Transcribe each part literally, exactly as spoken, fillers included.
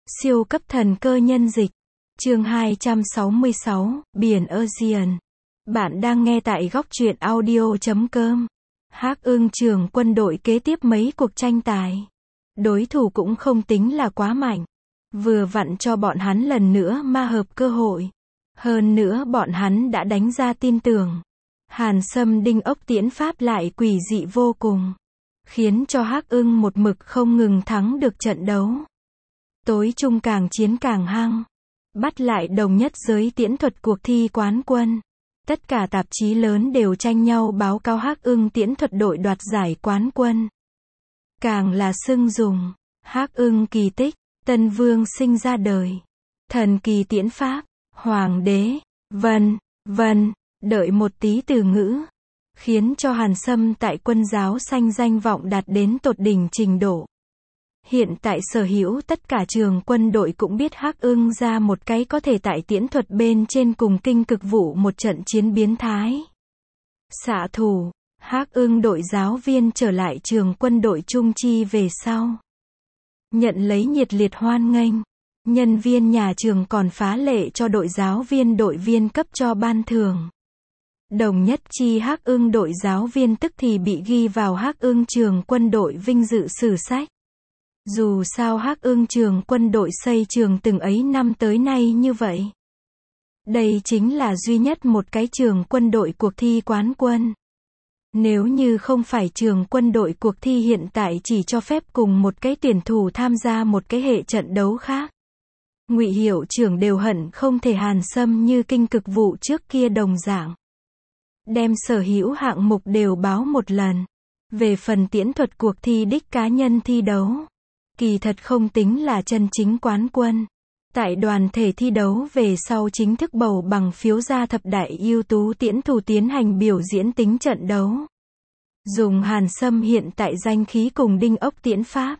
Siêu cấp thần cơ nhân dịch. Chương hai trăm sáu mươi sáu, Biển Aegean. Bạn đang nghe tại góc truyện audio chấm com. Hắc Ưng trưởng quân đội kế tiếp mấy cuộc tranh tài. Đối thủ cũng không tính là quá mạnh. Vừa vặn cho bọn hắn lần nữa ma hợp cơ hội. Hơn nữa bọn hắn đã đánh ra tin tưởng. Hàn Sâm đinh ốc tiễn pháp lại quỷ dị vô cùng. Khiến cho Hắc Ưng một mực không ngừng thắng được trận đấu. Tối trung càng chiến càng hăng. Bắt lại đồng nhất giới tiễn thuật cuộc thi quán quân. Tất cả tạp chí lớn đều tranh nhau báo cáo Hắc Ưng tiễn thuật đội đoạt giải quán quân. Càng là xưng dùng Hắc Ưng kỳ tích, Tân Vương sinh ra đời, thần kỳ tiễn pháp, hoàng đế, vân, vân, đợi một tí từ ngữ. Khiến cho Hàn Sâm tại quân giáo xanh danh vọng đạt đến tột đỉnh trình độ. Hiện tại sở hữu tất cả trường quân đội cũng biết Hắc Ưng ra một cái có thể tại tiễn thuật bên trên cùng kinh cực vụ một trận chiến biến thái. Xạ thủ, Hắc Ưng đội giáo viên trở lại trường quân đội Trung Chi về sau. Nhận lấy nhiệt liệt hoan nghênh. Nhân viên nhà trường còn phá lệ cho đội giáo viên đội viên cấp cho ban thưởng. Đồng nhất chi Hắc Ưng đội giáo viên tức thì bị ghi vào Hắc Ưng trường quân đội vinh dự sử sách. Dù sao Hắc Ưng trường quân đội xây trường từng ấy năm tới nay như vậy. Đây chính là duy nhất một cái trường quân đội cuộc thi quán quân. Nếu như không phải trường quân đội cuộc thi hiện tại chỉ cho phép cùng một cái tuyển thủ tham gia một cái hệ trận đấu khác. Ngụy hiệu trưởng đều hận không thể Hàn Sâm như kinh cực vụ trước kia đồng dạng. Đem sở hữu hạng mục đều báo một lần. Về phần tiễn thuật cuộc thi đích cá nhân thi đấu. Kỳ thật không tính là chân chính quán quân. Tại đoàn thể thi đấu về sau chính thức bầu bằng phiếu ra thập đại ưu tú tiễn thủ tiến hành biểu diễn tính trận đấu. Dùng Hàn Sâm hiện tại danh khí cùng đinh ốc tiễn pháp.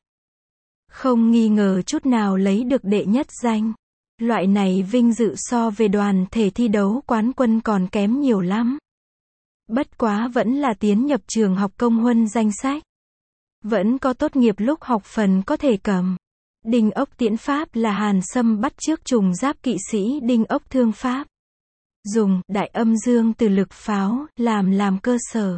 Không nghi ngờ chút nào lấy được đệ nhất danh. Loại này vinh dự so về đoàn thể thi đấu quán quân còn kém nhiều lắm. Bất quá vẫn là tiến nhập trường học công huân danh sách. Vẫn có tốt nghiệp lúc học phần có thể cầm. Đinh ốc tiễn pháp là Hàn Sâm bắt chước trùng giáp kỵ sĩ đinh ốc thương pháp. Dùng đại âm dương từ lực pháo làm làm cơ sở.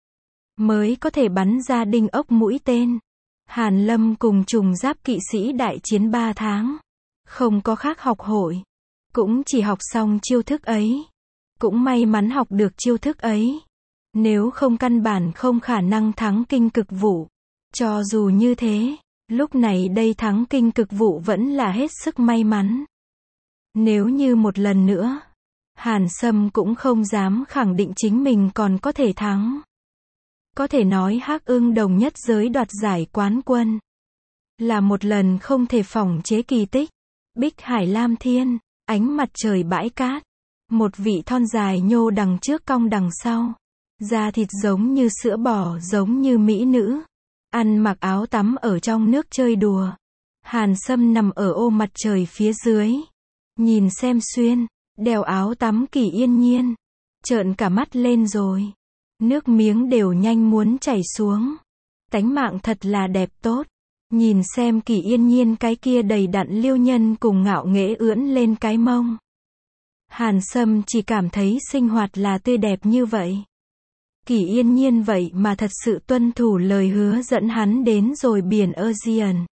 Mới có thể bắn ra đinh ốc mũi tên. Hàn Lâm cùng trùng giáp kỵ sĩ đại chiến ba tháng. Không có khác học hội. Cũng chỉ học xong chiêu thức ấy. Cũng may mắn học được chiêu thức ấy. Nếu không căn bản không khả năng thắng kinh cực vụ. Cho dù như thế, lúc này đây thắng kinh cực vụ vẫn là hết sức may mắn. Nếu như một lần nữa, Hàn Sâm cũng không dám khẳng định chính mình còn có thể thắng. Có thể nói Hắc Ưng đồng nhất giới đoạt giải quán quân. Là một lần không thể phỏng chế kỳ tích. Bích Hải Lam Thiên, ánh mặt trời bãi cát. Một vị thon dài nhô đằng trước cong đằng sau. Da thịt giống như sữa bò giống như mỹ nữ. Ăn mặc áo tắm ở trong nước chơi đùa. Hàn Sâm nằm ở ô mặt trời phía dưới. Nhìn xem xuyên, đeo áo tắm Kỳ Yên Nhiên. Trợn cả mắt lên rồi. Nước miếng đều nhanh muốn chảy xuống. Tánh mạng thật là đẹp tốt. Nhìn xem Kỳ Yên Nhiên cái kia đầy đặn liêu nhân cùng ngạo nghễ ưỡn lên cái mông. Hàn Sâm chỉ cảm thấy sinh hoạt là tươi đẹp như vậy. Kỳ Yên Nhiên vậy mà thật sự tuân thủ lời hứa dẫn hắn đến rồi biển Aegean.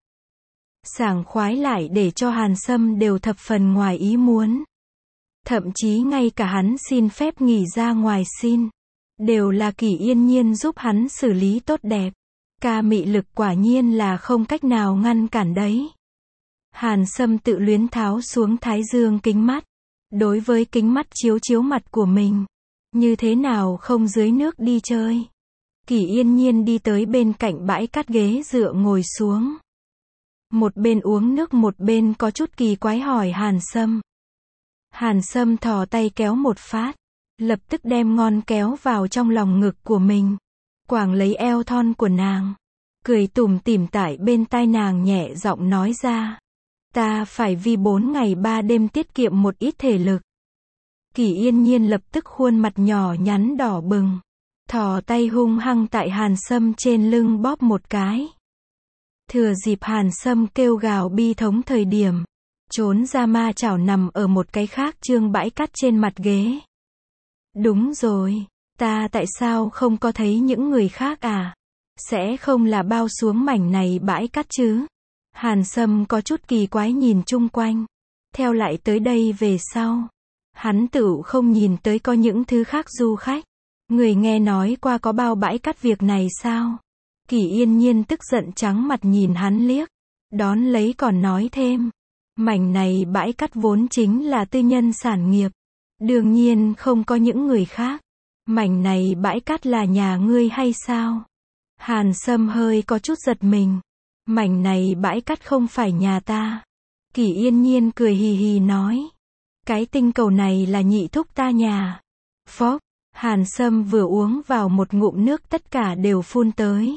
Sảng khoái lại để cho Hàn Sâm đều thập phần ngoài ý muốn. Thậm chí ngay cả hắn xin phép nghỉ ra ngoài xin. Đều là Kỳ Yên Nhiên giúp hắn xử lý tốt đẹp. Ca mị lực quả nhiên là không cách nào ngăn cản đấy. Hàn Sâm tự luyến tháo xuống thái dương kính mắt. Đối với kính mắt chiếu chiếu mặt của mình. Như thế nào không dưới nước đi chơi. Kỳ Yên Nhiên đi tới bên cạnh bãi cát ghế dựa ngồi xuống. Một bên uống nước một bên có chút kỳ quái hỏi Hàn Sâm. Hàn Sâm thò tay kéo một phát. Lập tức đem ngon kéo vào trong lòng ngực của mình. Quàng lấy eo thon của nàng. Cười tủm tỉm tại bên tai nàng nhẹ giọng nói ra. Ta phải vì bốn ngày ba đêm tiết kiệm một ít thể lực. Kỳ Yên Nhiên lập tức khuôn mặt nhỏ nhắn đỏ bừng. Thò tay hung hăng tại Hàn Sâm trên lưng bóp một cái. Thừa dịp Hàn Sâm kêu gào bi thống thời điểm, trốn ra ma chảo nằm ở một cái khác trương bãi cát trên mặt ghế. Đúng rồi, ta tại sao không có thấy những người khác à? Sẽ không là bao xuống mảnh này bãi cát chứ? Hàn Sâm có chút kỳ quái nhìn chung quanh. Theo lại tới đây về sau, hắn tựu không nhìn tới có những thứ khác du khách. Người nghe nói qua có bao bãi cát việc này sao? Kỳ Yên Nhiên tức giận trắng mặt nhìn hắn liếc. Đón lấy còn nói thêm. Mảnh này bãi cát vốn chính là tư nhân sản nghiệp. Đương nhiên không có những người khác. Mảnh này bãi cát là nhà ngươi hay sao? Hàn Sâm hơi có chút giật mình. Mảnh này bãi cát không phải nhà ta. Kỳ Yên Nhiên cười hì hì nói. Cái tinh cầu này là nhị thúc ta nhà. Phốc, Hàn Sâm vừa uống vào một ngụm nước tất cả đều phun tới.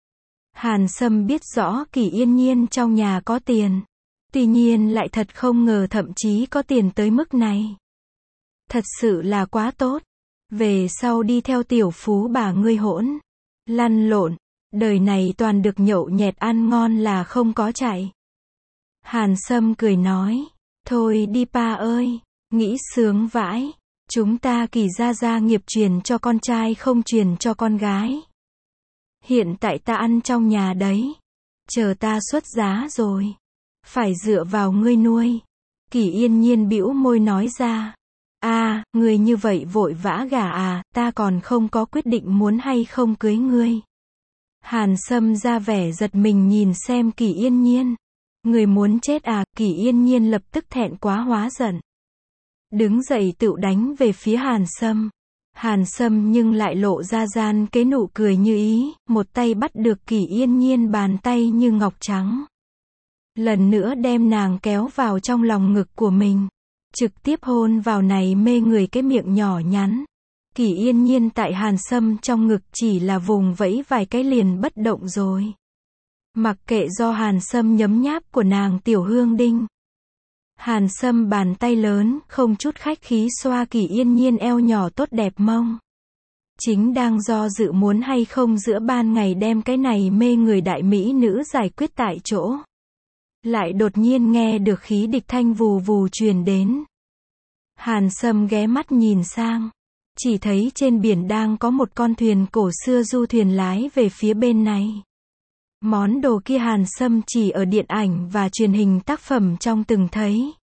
Hàn Sâm biết rõ Kỳ Yên Nhiên trong nhà có tiền. Tuy nhiên lại thật không ngờ thậm chí có tiền tới mức này. Thật sự là quá tốt. Về sau đi theo tiểu phú bà ngươi hỗn. Lăn lộn. Đời này toàn được nhậu nhẹt ăn ngon là không có chạy. Hàn Sâm cười nói. Thôi đi pa ơi. Nghĩ sướng vãi. Chúng ta Kỳ gia gia nghiệp truyền cho con trai không truyền cho con gái. Hiện tại ta ăn trong nhà đấy. Chờ ta xuất giá rồi. Phải dựa vào ngươi nuôi. Kỳ Yên Nhiên bĩu môi nói ra. À, ngươi như vậy vội vã gả à, ta còn không có quyết định muốn hay không cưới ngươi. Hàn Sâm ra vẻ giật mình nhìn xem Kỳ Yên Nhiên. Người muốn chết à? Kỳ Yên Nhiên lập tức thẹn quá hóa giận. Đứng dậy tựu đánh về phía Hàn Sâm. Hàn Sâm nhưng lại lộ ra gian cái nụ cười như ý, một tay bắt được Kỳ Yên Nhiên bàn tay như ngọc trắng. Lần nữa đem nàng kéo vào trong lòng ngực của mình. Trực tiếp hôn vào này mê người cái miệng nhỏ nhắn. Kỳ Yên Nhiên tại Hàn Sâm trong ngực chỉ là vùng vẫy vài cái liền bất động rồi. Mặc kệ do Hàn Sâm nhấm nháp của nàng tiểu hương đinh. Hàn Sâm bàn tay lớn, không chút khách khí xoa Kỳ Yên Nhiên eo nhỏ tốt đẹp mông. Chính đang do dự muốn hay không giữa ban ngày đem cái này mê người đại mỹ nữ giải quyết tại chỗ. Lại đột nhiên nghe được khí địch thanh vù vù truyền đến. Hàn Sâm ghé mắt nhìn sang. Chỉ thấy trên biển đang có một con thuyền cổ xưa du thuyền lái về phía bên này. Món đồ kia Hàn Sâm chỉ ở điện ảnh và truyền hình tác phẩm trong từng thấy.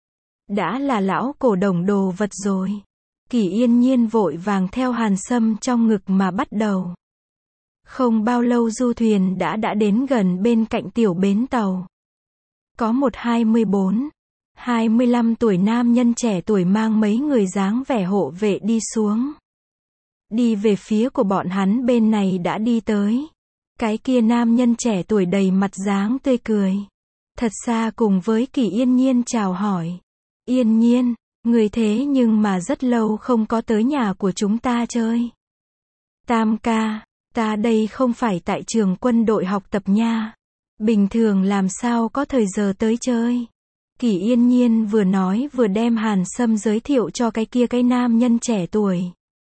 Đã là lão cổ đồng đồ vật rồi. Kỳ Yên Nhiên vội vàng theo Hàn Sâm trong ngực mà bắt đầu. Không bao lâu du thuyền đã đã đến gần bên cạnh tiểu bến tàu. Có một hai mươi bốn, hai mươi lăm tuổi nam nhân trẻ tuổi mang mấy người dáng vẻ hộ vệ đi xuống. Đi về phía của bọn hắn bên này đã đi tới. Cái kia nam nhân trẻ tuổi đầy mặt dáng tươi cười. Thật xa cùng với Kỳ Yên Nhiên chào hỏi. Yên Nhiên, người thế nhưng mà rất lâu không có tới nhà của chúng ta chơi. Tam ca, ta đây không phải tại trường quân đội học tập nha. Bình thường làm sao có thời giờ tới chơi. Kỳ Yên Nhiên vừa nói vừa đem Hàn Sâm giới thiệu cho cái kia cái nam nhân trẻ tuổi.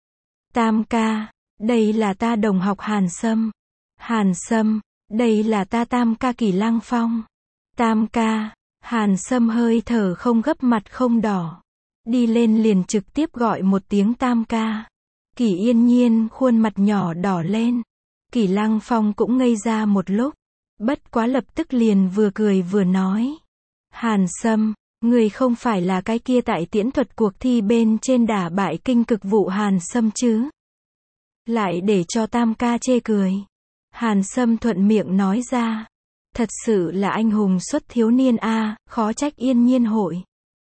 Tam ca, đây là ta đồng học Hàn Sâm. Hàn Sâm, đây là ta tam ca Kỳ Lăng Phong. Tam ca, Hàn Sâm hơi thở không gấp mặt không đỏ. Đi lên liền trực tiếp gọi một tiếng tam ca. Kỳ Yên Nhiên khuôn mặt nhỏ đỏ lên. Kỳ Lăng Phong cũng ngây ra một lúc. Bất quá lập tức liền vừa cười vừa nói. Hàn Sâm, người không phải là cái kia tại tiễn thuật cuộc thi bên trên đả bại kinh cực vụ Hàn Sâm chứ? Lại để cho tam ca chê cười. Hàn Sâm thuận miệng nói ra. Thật sự là anh hùng xuất thiếu niên a, khó trách Yên Nhiên hội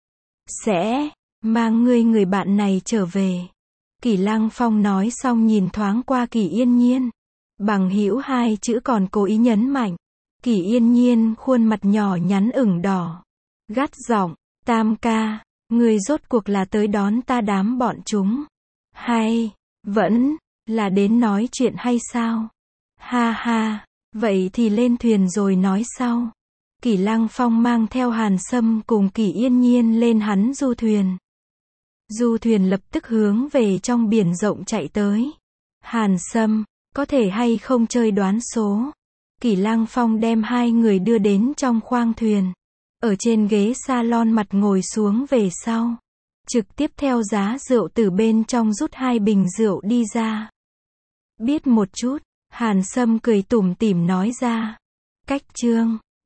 sẽ mang ngươi người bạn này trở về. Kỳ Lăng Phong nói xong nhìn thoáng qua Kỳ Yên Nhiên. Bằng hữu hai chữ còn cố ý nhấn mạnh. Kỳ Yên Nhiên khuôn mặt nhỏ nhắn ửng đỏ. Gắt giọng, tam ca, ngươi rốt cuộc là tới đón ta đám bọn chúng. Hay, vẫn, là đến nói chuyện hay sao? Ha ha, vậy thì lên thuyền rồi nói sau. Kỳ Lăng Phong mang theo Hàn Sâm cùng Kỳ Yên Nhiên lên hắn du thuyền. Du thuyền lập tức hướng về trong biển rộng chạy tới. Hàn Sâm, có thể hay không chơi đoán số? Kỷ Lang Phong đem hai người đưa đến trong khoang thuyền. Ở trên ghế salon mặt ngồi xuống về sau. Trực tiếp theo giá rượu từ bên trong rút hai bình rượu đi ra. Biết một chút, Hàn Sâm cười tủm tỉm nói ra. Cách chương